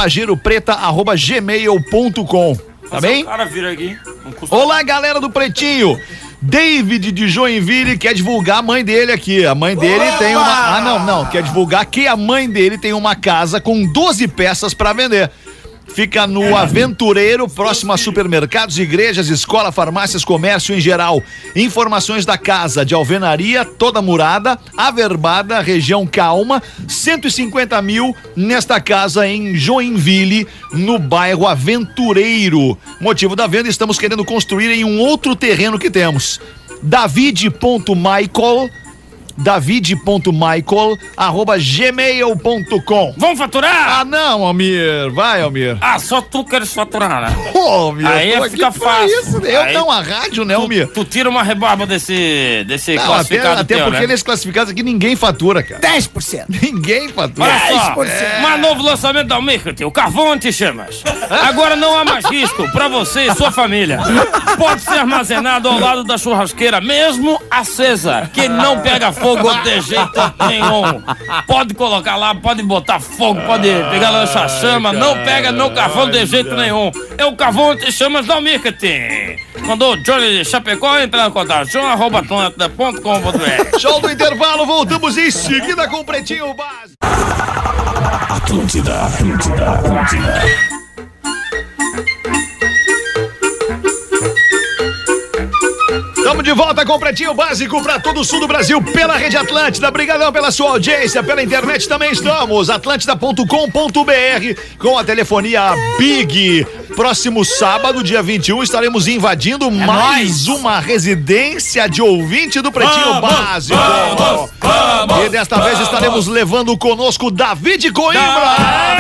vendopageropreta@gmail.com. Tá bem? O cara vira aqui. Não custa. Olá, galera do Pretinho. David de Joinville quer divulgar a mãe dele aqui. A mãe dele tem uma... não. Quer divulgar que a mãe dele tem uma casa com 12 peças pra vender. Fica no Aventureiro, próximo a supermercados, igrejas, escola, farmácias, comércio em geral. Informações da casa de alvenaria, toda murada, averbada, região calma, 150 mil nesta casa em Joinville, no bairro Aventureiro. Motivo da venda, estamos querendo construir em um outro terreno que temos. david.michael@gmail.com. Vamos faturar? Ah, não, Almir. Vai, Almir. Ah, só tu queres faturar, né? Pô, Almir. Aí tô fica aqui pra fácil. Isso. Eu Aí não, a rádio, né, Almir? Tu tira uma rebarba desse Não, classificado até teu, porque né? nesse classificado aqui ninguém fatura, cara. 10%. Ninguém fatura. Olha só, mais novo lançamento da Almicrate, o carvão anti-chamas. Agora não há mais risco pra você e sua família. Pode ser armazenado ao lado da churrasqueira, mesmo acesa, que não pega fogo de jeito nenhum. Pode colocar lá, pode botar fogo, pode pegar lança-chama, não pega no carvão de jeito nenhum. É o carvão anti-chamas da Almicrate. Mandou Johnny de Chapecó, entra no contato, joão@atlanta.com.br. Show do intervalo, voltamos em seguida com o Pretinho Básico. Atlântida. Estamos de volta com o Pretinho Básico para todo o sul do Brasil pela Rede Atlântida. Obrigadão pela sua audiência, pela internet também estamos. Atlântida.com.br com a telefonia Big. Próximo sábado, dia 21, estaremos invadindo mais uma residência de ouvinte do Pretinho Básico. E desta vez estaremos levando conosco David Coimbra.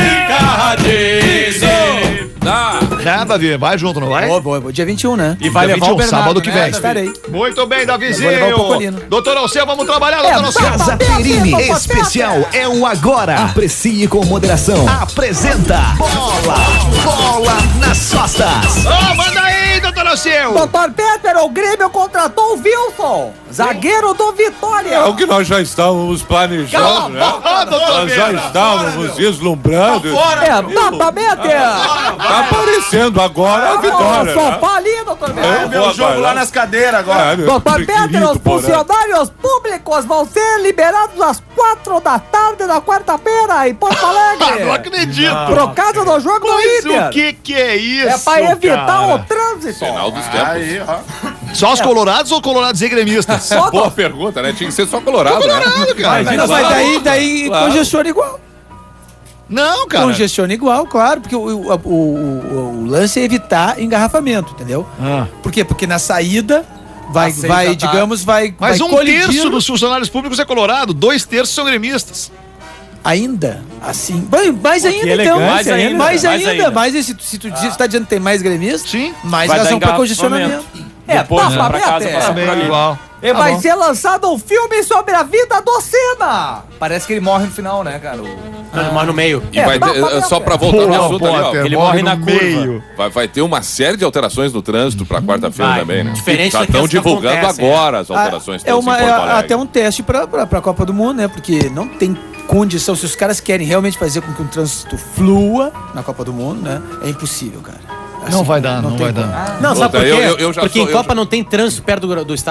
Davi, vai junto, não vai? Vou, dia 21, né? E vai Dia levar o 21, Bernardo, sábado que vem. Estarei. Muito bem, Davizinho. Eu vou levar o Pocolino. Doutor Alceu, vamos trabalhar, doutor Alceu. Casa Perini, especial é o agora. Aprecie com moderação. Apresenta Bola nas costas. Ô, manda aí, doutor Alceu. Doutor Peter, o Grêmio contratou o Wilson, zagueiro do Vitória. É o que nós já estávamos planejando, né? Nós já estávamos vislumbrando. Exatamente. Tá aparecendo agora a vitória. Só Né? fala ali, doutor Peter. Vê o jogo lá nas cadeiras agora. Doutor Peter, os funcionários públicos vão ser liberados às 4 da tarde da quarta-feira em Porto Alegre. Não acredito. Por causa do jogo do Mas Inter. o que é isso, É pra evitar cara? o trânsito. Sinal dos tempos. Aí, ó. Só os colorados ou colorados e gremistas? Boa pergunta, né? Tinha que ser só colorado, né? Colorado, cara. Não, mas daí Claro. congestiona igual. Não, cara. Congestiona igual, claro, porque o lance é evitar engarrafamento, entendeu? Ah. Por quê? Porque na saída vai Mas vai um colidir terço dos funcionários públicos é colorado, 2/3 são gremistas. ainda assim. Mais ainda, elegante, então. mais ainda, Mais mais ainda. ainda. Mais esse, se tu tá dizendo que tem mais gremistas, Sim. mais Vai dar razão pra engarrafamento. congestionamento. Depois, tá, pra casa, Peter. passa por ali. igual. E vai bom. ser lançado um filme sobre a vida do Senna. Parece que ele morre no final, né, cara? Ele morre no meio. E vai ter, só pra voltar no assunto ali, ó. Ele morre na curva. Vai ter uma série de alterações no trânsito pra quarta-feira Vai. também, né? Diferente Já daquelas estão que divulgando acontecem, agora as alterações É, todas em Porto Alegre. até um teste pra Copa do Mundo, né? Porque não tem condição, se os caras querem realmente fazer com que o trânsito flua na Copa do Mundo, né? É impossível, cara. Não vai dar, não tem vai como. dar. Não, sabe por quê? Eu já Porque sou- em Copa não tem trânsito perto do estádio.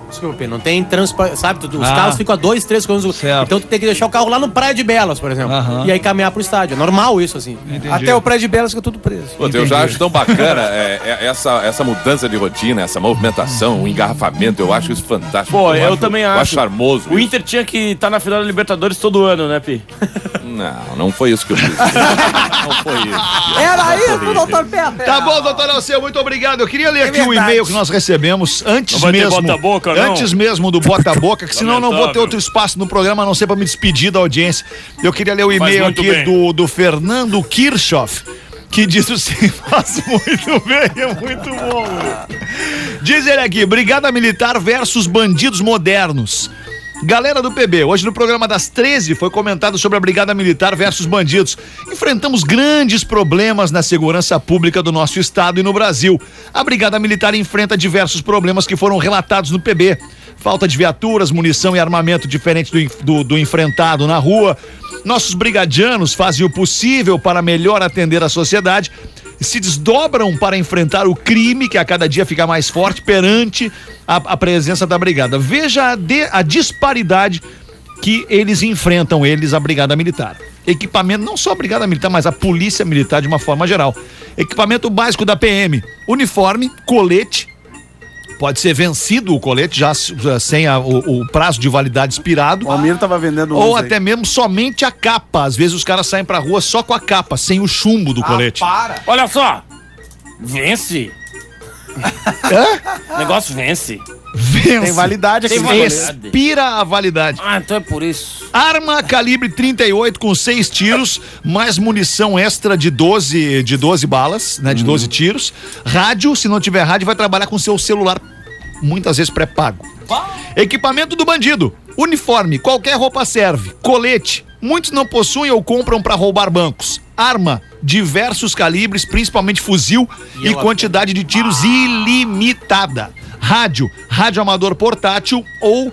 Desculpa, não tem sabe? Os carros ficam a 2, 3 km. Então tu tem que deixar o carro lá no Praia de Belas, por exemplo. E aí caminhar pro estádio. É normal isso, assim. Entendi. Até o Praia de Belas fica tudo preso. Pô, eu já acho tão bacana essa mudança de rotina, essa movimentação, o engarrafamento. Eu acho isso fantástico. Pô, eu também acho. Eu acho charmoso. O Inter tinha que estar na final da Libertadores todo ano, né, Pi? Não foi isso que eu quis dizer. Não foi isso. Era isso, doutor Pepe. Tá bom, doutor Alceu, muito obrigado. Eu queria ler aqui o e-mail que nós recebemos antes mesmo do Bota a Boca, que senão não vou ter outro espaço no programa, a não ser pra me despedir da audiência. Eu queria ler o e-mail aqui do Fernando Kirchhoff, que diz assim, faz muito bem, é muito bom. Diz ele aqui, Brigada Militar versus bandidos modernos. Galera do PB, hoje no programa das 13 foi comentado sobre a Brigada Militar versus bandidos. Enfrentamos grandes problemas na segurança pública do nosso estado e no Brasil. A Brigada Militar enfrenta diversos problemas que foram relatados no PB. Falta de viaturas, munição e armamento diferente do enfrentado na rua. Nossos brigadianos fazem o possível para melhor atender a sociedade e se desdobram para enfrentar o crime que a cada dia fica mais forte perante a presença da brigada. Veja a disparidade que eles enfrentam, a Brigada Militar. Equipamento, não só a Brigada Militar, mas a Polícia Militar de uma forma geral. Equipamento básico da PM, uniforme, colete, pode ser vencido o colete, já sem o prazo de validade expirado. O Almir tava vendendo ou até mesmo somente a capa. Às vezes os caras saem pra rua só com a capa, sem o chumbo do colete. Para! Olha só! Vence! O negócio vence. Tem validade aqui. Expira a validade. Então é por isso. Arma calibre 38 com 6 tiros, mais munição extra de 12 balas, né? De 12 tiros. Rádio, se não tiver rádio, vai trabalhar com seu celular, muitas vezes pré-pago. Equipamento do bandido. Uniforme, qualquer roupa serve. Colete, muitos não possuem ou compram para roubar bancos. Arma, diversos calibres, principalmente fuzil e quantidade de tiros ilimitada. Rádio amador portátil ou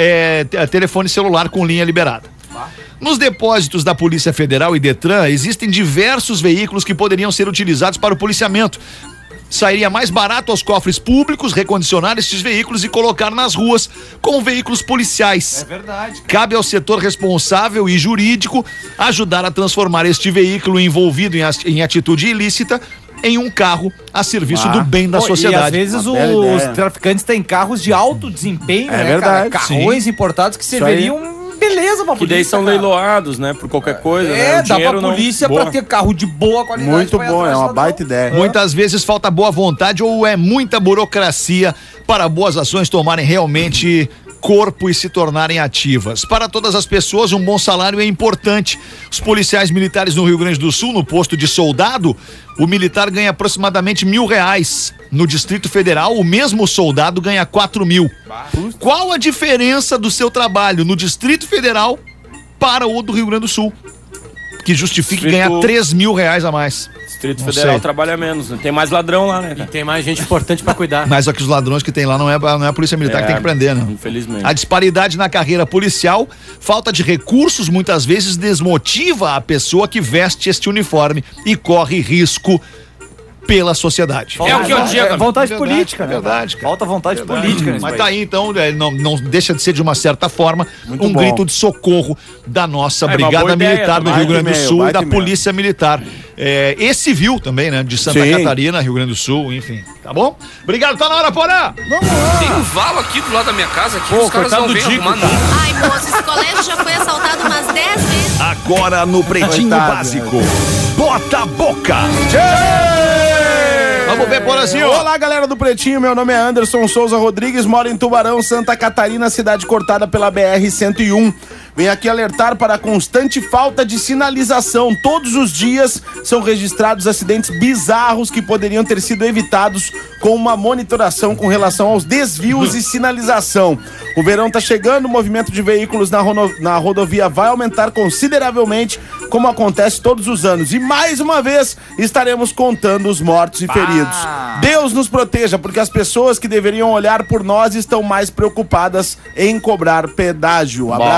telefone celular com linha liberada. Nos depósitos da Polícia Federal e Detran existem diversos veículos que poderiam ser utilizados para o policiamento. Sairia mais barato aos cofres públicos recondicionar estes veículos e colocar nas ruas como veículos policiais. É verdade. Cabe ao setor responsável e jurídico ajudar a transformar este veículo envolvido em atitude ilícita em um carro a serviço do bem da sociedade. E às vezes os traficantes têm carros de alto desempenho, né, verdade, cara? Carrões importados que serviriam beleza pra polícia. Que daí são leiloados, né? Por qualquer coisa, né? Dá pra polícia pra ter carro de boa qualidade. Muito bom, é uma baita ideia. Muitas vezes falta boa vontade ou é muita burocracia para boas ações tomarem realmente corpo e se tornarem ativas. Para todas as pessoas, um bom salário é importante. Os policiais militares no Rio Grande do Sul, no posto de soldado, o militar ganha aproximadamente R$1.000. No Distrito Federal, o mesmo soldado ganha 4.000. Qual a diferença do seu trabalho no Distrito Federal para o do Rio Grande do Sul? Que justifique ganhar R$3.000 a mais. Distrito Federal trabalha menos, né? Tem mais ladrão lá, né, cara? E tem mais gente importante pra cuidar. Mas só que os ladrões que tem lá não é a Polícia Militar que tem que prender, né? Infelizmente. A disparidade na carreira policial, falta de recursos muitas vezes desmotiva a pessoa que veste este uniforme e corre risco pela sociedade. É o que eu digo. Vontade política, né? Verdade, cara. Falta vontade política. Mas tá aí, então, não deixa de ser de uma certa forma um grito de socorro da nossa Brigada Militar do Rio Grande do Sul e da Polícia Militar. E civil também, né? De Santa Catarina, Rio Grande do Sul, enfim. Tá bom? Obrigado, tá na hora, Porã! Tem um valo aqui do lado da minha casa que os caras não vêm arrumar nunca. Ai, moço, esse colégio já foi assaltado umas 10 vezes. Agora no Pretinho Básico, Bota a Boca! Vamos ver, Porazinho. Olá, galera do Pretinho, meu nome é Anderson Souza Rodrigues, moro em Tubarão, Santa Catarina, cidade cortada pela BR-101. Venho aqui alertar para a constante falta de sinalização. Todos os dias são registrados acidentes bizarros que poderiam ter sido evitados com uma monitoração com relação aos desvios e sinalização. O verão está chegando, o movimento de veículos na rodovia vai aumentar consideravelmente, como acontece todos os anos. E mais uma vez estaremos contando os mortos e feridos. Deus nos proteja, porque as pessoas que deveriam olhar por nós estão mais preocupadas em cobrar pedágio. Abraços a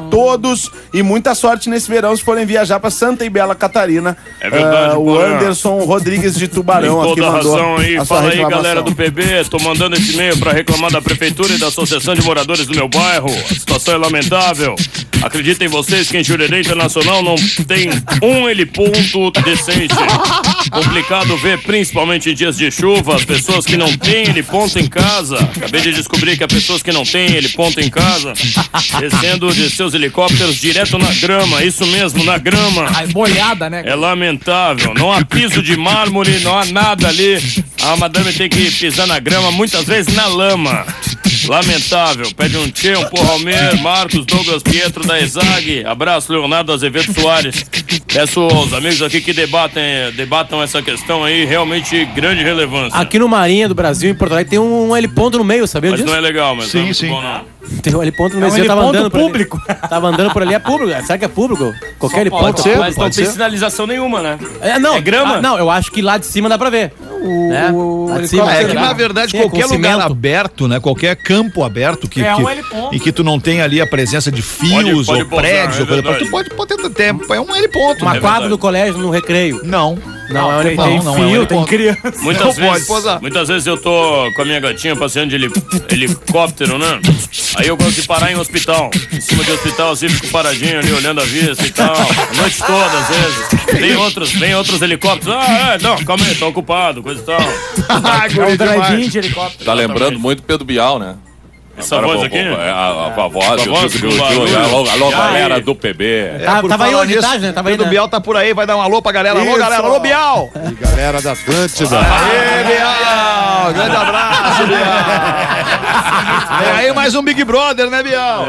todos e muita sorte nesse verão se forem viajar pra Santa e Bela Catarina. É verdade, o Porã. Anderson Rodrigues de Tubarão Tem aqui toda a mandou razão aí. a sua Fala aí, reclamação. galera do PB. Tô mandando esse e-mail pra reclamar da prefeitura e da associação de moradores do meu bairro. A situação é lamentável. Acreditem vocês que em Jurerê Internacional não tem um heliponto decente. Complicado ver, principalmente em dias de chuva, as pessoas que não têm heliponto em casa. Acabei de descobrir que há pessoas que não têm heliponto em casa, descendo de seus helicópteros direto na grama. Isso mesmo, na grama. Molhada, né? É lamentável. Não há piso de mármore, não há nada ali. A madame tem que pisar na grama, muitas vezes na lama. Lamentável. Pede um tchê, um porra Almer, Marcos, Douglas Pietro da ESAG. Abraço, Leonardo Azevedo Soares. Peço aos amigos aqui que debatam essa questão aí, realmente grande relevância. Aqui no Marinha do Brasil, em Porto Alegre, tem um heliponto no meio, sabia Mas disso? não é legal, mas não é muito bom, não. Tem um heliponto no meio. Eu tava andando público. Tava andando por ali, é público. Será que é público? Qualquer heliponto. Mas não tem sinalização nenhuma, né? Não, É grama? não, eu acho que lá de cima dá pra ver. Lá de cima, É que na verdade qualquer lugar aberto, né? Qualquer campo aberto heliponto. em que tu não tem ali a presença de fios Pode ou pousar, prédios, é ou coisa, verdade. tu pode ter tempo. É um heliponto. Uma né? quadra do colégio no recreio. Não. Não, é um Não, heliponto. não, Tem é um fio, tem heliponto. criança. Muitas vezes eu tô com a minha gatinha passeando de helicóptero, né? Aí eu gosto de parar em hospital. Em cima de hospital, assim, fico paradinho ali, olhando a vista e tal. A noite toda, às vezes. Vem outros helicópteros. Não, calma aí, tô ocupado, coisa e tal. É um drive-in de helicóptero. Tá lembrando muito Pedro Bial, né? Essa voz aqui? A voz, A voz eu digo, do barulho. alô, E galera aí? do PB. Tava aí hoje de tarde, né? Tava aí, Pedro né? Bial tá por aí, vai dar um alô pra galera. Alô, Isso. galera. Alô, Bial. E galera da Atlântida. Aê, Bial. Grande abraço, Bial. É aí mais um Big Brother, né, Bial?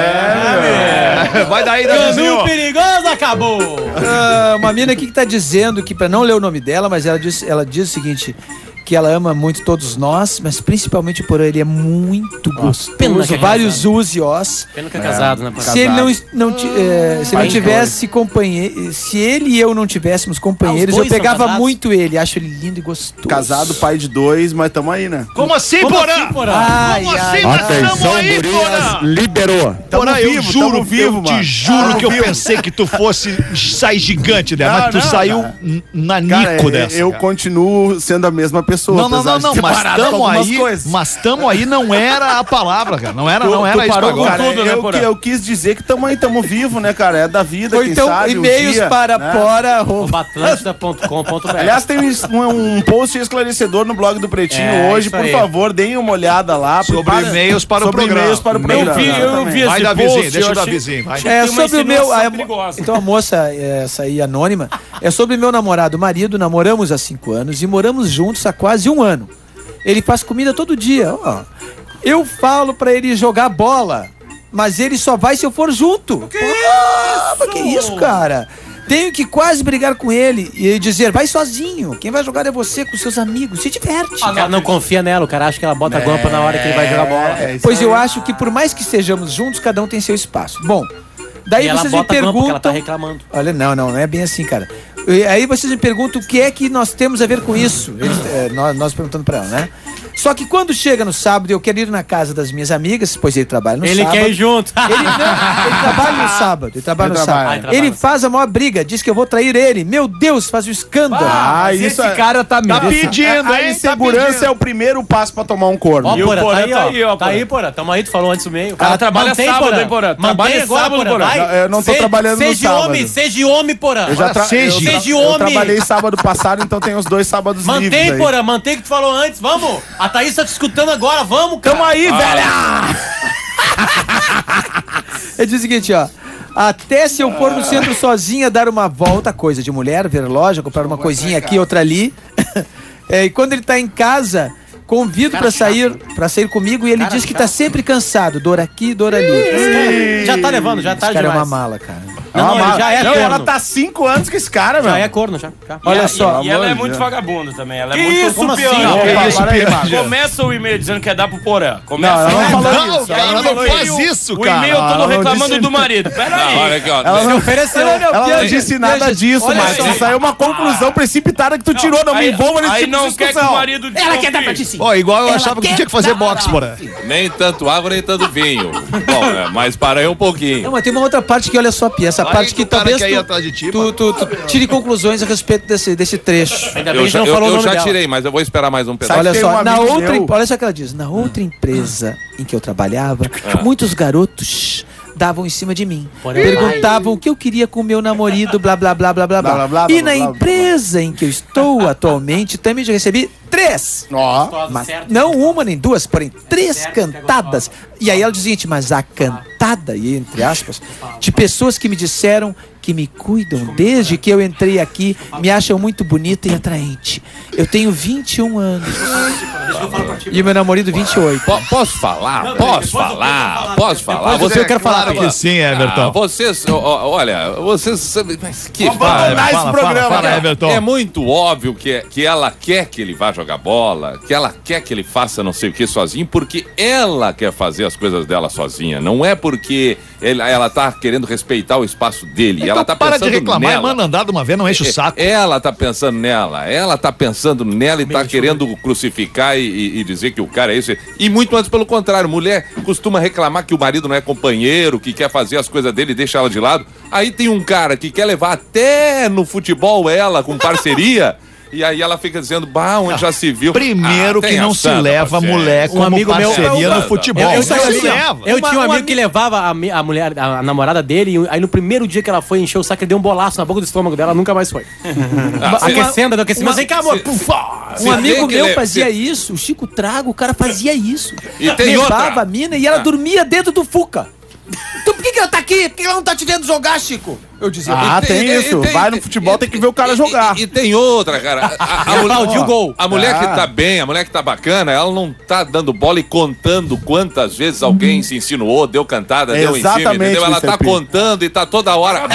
Vai daí, Davizinho. Caminho perigoso acabou! Uma mina aqui que tá dizendo que, pra não ler o nome dela, mas ela diz o seguinte, que ela ama muito todos nós, mas principalmente o Porã, ele é muito gostoso. pena que é Vários us e os. Pena que é casado, né? Se ele não tivesse companheiro, se ele e eu não tivéssemos companheiros, os eu dois são pegava casados? muito ele. Acho ele lindo e gostoso. Casado, pai de 2, mas tamo aí, né? Como assim, Como Porã? assim, Porã? Ai, Como ai, assim? Nós estamos Atenção, aí, Gurias, Porã. liberou. Porã, eu vivo, juro, tamo vivo, eu te mano. juro Tamo que eu vivo. pensei que tu fosse sair gigante dela, mas tu Não, saiu cara. nanico Cara, dessa. eu cara. continuo sendo a mesma pessoa. Não, apesar de mas separado com tamo algumas aí, coisas. não era a palavra, cara. Não era isso parou com agora. tudo, né, eu, Porã? eu quis dizer que tamo aí, tamo vivo, né, cara? É da vida, Ou quem então, sabe, um e-mails dia, para né? Atlântida.com.br. Aliás, tem um post esclarecedor no blog do Pretinho hoje. isso Por aí. favor, deem uma olhada lá. Sobre e-mails para o sobre programa. e-mails para o programa. Eu vi Vai, esse Davizinho, post, deixa o eu achei- Davizinho, vai. É Tem uma sobre o meu. insinuação perigosa. Então a moça, essa aí, anônima, é sobre meu namorado, marido. Namoramos há 5 anos e moramos juntos há quase 1 ano. Ele faz comida todo dia. Ó. Eu falo pra ele jogar bola, mas ele só vai se eu for junto. Que isso, cara? Tenho que quase brigar com ele e dizer, vai sozinho. Quem vai jogar é você com seus amigos. Se diverte. O cara não confia nela, o cara acha que ela bota a guampa na hora que ele vai jogar bola. Pois eu acho que por mais que estejamos juntos, cada um tem seu espaço. Bom, daí E ela vocês me bota a guampa porque ela tá perguntam... reclamando. Olha, não é bem assim, cara. E aí vocês me perguntam o que é que nós temos a ver com isso. Nós perguntando pra ela, né? Só que quando chega no sábado eu quero ir na casa das minhas amigas, pois ele trabalha no Ele sábado. quer ir junto. Ele trabalha no sábado. Ele trabalha no sábado. Ele faz a maior briga, diz que eu vou trair ele. Meu Deus, faz um escândalo. Ah, isso Esse cara tá Tá merecendo. pedindo, A hein? insegurança é o primeiro passo pra tomar um corno. Ó, E o Porã, Porã tá aí, tá ó. aí, ó, Tá aí, Porã. Tamo aí, tu falou antes do meio. Ela trabalha sábado, hein, Porã? Trabalha Mantém agora, sábado, Porã. Porã. Vai. Eu não tô trabalhando no Seja sábado. homem, seja homem, Porã. Eu já Seja eu homem. trabalhei sábado passado, então tem os 2 sábados livres Mantém, aí. Porã, mantém o que tu falou antes. Vamos. A Thaís tá te escutando agora, vamos, cara. Tamo aí, velha! Ele diz o seguinte, ó. Até se eu for no centro sozinha dar uma volta, coisa de mulher, ver loja, comprar uma coisinha aqui, outra ali. E quando ele tá em casa, convido pra sair comigo e ele diz que tá sempre cansado. Dor aqui, dor ali. Já tá levando, já tá Esse cara é demais. uma mala, cara. Não, ele já é Não, corno. ela tá 5 anos com esse cara, Já velho. é corno, já. Olha só. E ela é muito vagabunda também. Ela é Que muito isso, Como assim? Piranha? Que Opa, isso, para aí, Piranha? Marcos. Começa o e-mail dizendo que é dar pro Porã. Começa Não, ela não falou Não, isso. cara, não faz isso, o cara. e-mail todo Ela não reclamando disse- do marido. Pera aí. Olha aqui, ó. Ela não ofereceu. Ela não disse nada disso, olha Marcos. só. Isso aí é uma conclusão precipitada que tu tirou. Não me envolva nesse Aí tipo de não quer que o discussão. marido Ela quer dar pra desconfie. ti sim. Ó, igual eu achava que tinha que fazer boxe, porra. Nem tanto água, nem tanto vinho. Bom, mas para aí um pouquinho. Não, mas tem uma outra parte que, olha só, Pia, essa Vai parte que que o cara talvez quer ir atrás de ti, tu tire conclusões a respeito desse trecho. Ainda bem Eu que já, não falou o eu nome já dela. tirei, mas eu vou esperar mais um pedaço. Sabe Olha que tem só, um na amigo outra, meu- olha só o que ela diz. Na outra empresa em que eu trabalhava, muitos garotos davam em cima de mim. Perguntavam o que eu queria com o meu namorado, blá, blá, blá, blá, blá, Blá, blá, blá, E blá, na blá, blá, empresa em que eu estou atualmente, também já recebi 3. Ó. Mas não uma nem duas, porém 3 cantadas. E aí ela dizia, mas a cantada, e entre aspas, de pessoas que me disseram que me cuidam desde que eu entrei aqui, me acham muito bonita e atraente. Eu tenho 21 anos. E o meu namorado 28. Posso falar? Posso falar? Posso falar? Você eu quero falar. Claro que sim, Everton. Vocês, olha, vocês. Mas que Vamos abandonar esse programa, Fala, cara. Everton. É muito óbvio que ela quer que ele vá jogar bola, que ela quer que ele faça não sei o que sozinho, porque ela quer fazer as coisas dela sozinha. Não é porque ela tá querendo respeitar o espaço dele. Ela tá Para pensando de reclamar nela. e manda andar de uma vez, não enche o saco. Ela tá pensando nela, e tá querendo crucificar e dizer que o cara é isso. E muito antes pelo contrário, mulher costuma reclamar que o marido não é companheiro, que quer fazer as coisas dele e deixa ela de lado. Aí tem um cara que quer levar até no futebol ela com parceria. E aí ela fica dizendo, onde já se viu. Primeiro que não se leva mulher como parceria no futebol. Eu tinha um amigo que levava a mulher, a namorada dele, e aí no primeiro dia que ela foi encher o saco, ele deu um bolaço na boca do estômago dela, nunca mais foi. Aquecendo, vem cá, amor. Um amigo meu fazia isso, o Chico Trago, o cara fazia isso. E tem levava outra. a mina e ela dormia dentro do Fuca. Então por que ela tá aqui? Por que ela não tá te vendo jogar, Chico? Eu dizia, tem isso. Vai no futebol, tem que ver o cara jogar. E tem outra, cara. Aplaudiu o gol. A mulher que tá bem, a mulher que tá bacana, ela não tá dando bola e contando quantas vezes alguém se insinuou, deu cantada, deu em cima, Exatamente, entendeu? Ela Mr. tá P. contando e tá toda hora.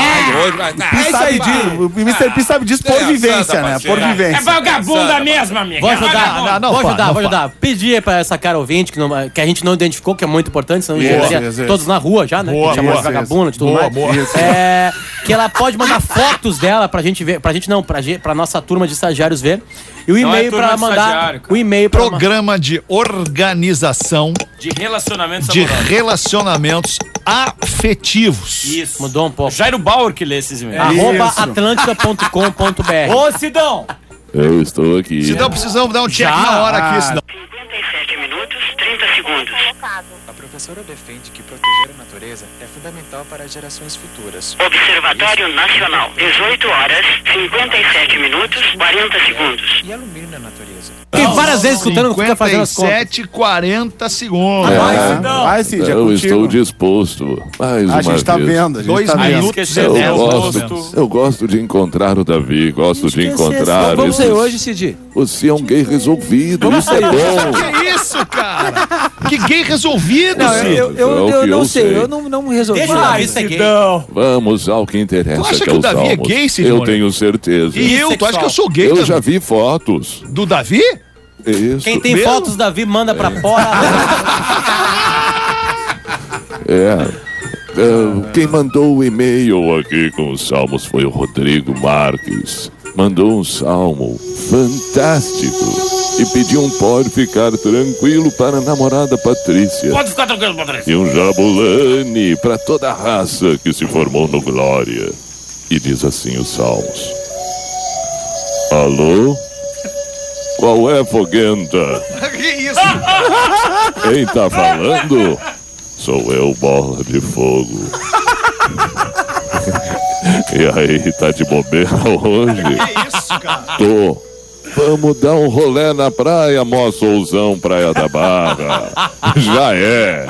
O Mr. P sabe disso por vivência, né? Por É vivência. vagabunda mesmo, amigo. Vou ajudar, não, vou não, ajudar, não, vou ajudar. Pedir pra essa cara ouvinte, que a gente não identificou, que é muito importante, senão a gente estaria isso. todos na rua já, né? Boa, Que chamou de boa. vagabunda, de tudo Boa, mais. boa. Que ela pode mandar fotos dela pra gente ver, pra nossa turma de estagiários ver. E o Não é e-mail turma pra de mandar. estagiário, cara. O e-mail pra Programa de organização De relacionamentos de amorosos. relacionamentos afetivos. Isso. Mudou um pouco. Jairo Bauer que lê esses e-mails. @atlantida.com.br. Ô, Sidão! Eu estou aqui. Se não, precisamos dar um check na hora aqui, senão. 57 minutos, 30 segundos. A professora defende que proteger a natureza é fundamental para as gerações futuras. Observatório Nacional, 18 horas, 57 minutos, 40 segundos. E alumínio na natureza. Tem várias vezes escutando, fica fazendo as contas. 57, 40 segundos. Vai, Cid, é Eu contigo. estou disposto. Mais uma A gente tá vez. vendo, a gente 2 tá vendo. minutos e Eu 10 eu gosto de encontrar o Davi, gosto de encontrar. Vamos sair hoje, Cid? Você é um gay resolvido, isso é bom. Que isso, cara? Que gay resolvido, Não, Cid. eu É o que não eu sei, sei. eu não resolvi. Deixa o Davi ser gay. Vamos ao que interessa, Tu acha que que é o os Davi é salmos. gay, Cid Eu Moreira? tenho certeza. E eu? Tu acha que eu sou gay Eu também? já vi fotos. Do Davi? Isso. Quem tem Mesmo? fotos, Davi, manda pra fora. Quem mandou o e-mail aqui com os salmos foi o Rodrigo Marques. Mandou um salmo fantástico e pediu pode ficar tranquilo para a namorada Patrícia. Pode ficar tranquilo, Patrícia. E um jabulani para toda a raça que se formou no Glória. E diz assim os salmos. Alô? Qual é, foguenta? Que isso? Quem tá falando? Sou eu, bola de fogo. E aí, tá de bobeira hoje? Que isso, cara? Tô. Vamos dar um rolê na praia, mó Souzão, Praia da Barra. Já é.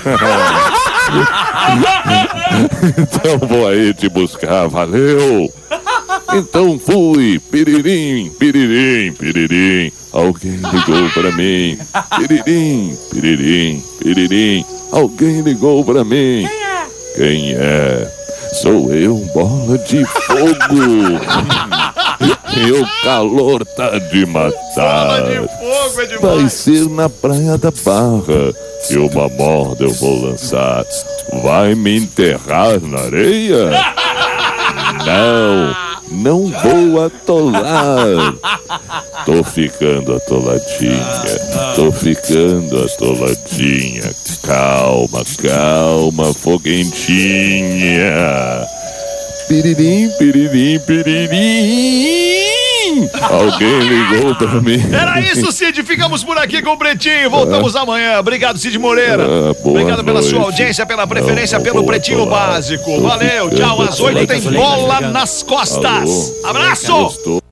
Então vou aí te buscar, valeu. Então fui, piririm, piririm, piririm. Alguém ligou pra mim. Piririm, piririm, piririm. Alguém ligou pra mim. Quem é? Sou eu, bola de fogo. E o calor tá de matar. Bola de fogo é demais. Vai ser na Praia da Barra. E uma moda eu vou lançar. Vai me enterrar na areia? Não vou atolar. Tô ficando atoladinha. Calma, foguentinha. Piririm. Alguém ligou pra mim. Era isso, Cid. Ficamos por aqui com o Pretinho. Voltamos amanhã. Obrigado, Cid Moreira. Obrigado pela sua audiência, pela preferência pelo Pretinho Básico. Valeu. Tchau. Às 8 tem Bola nas Costas. Abraço.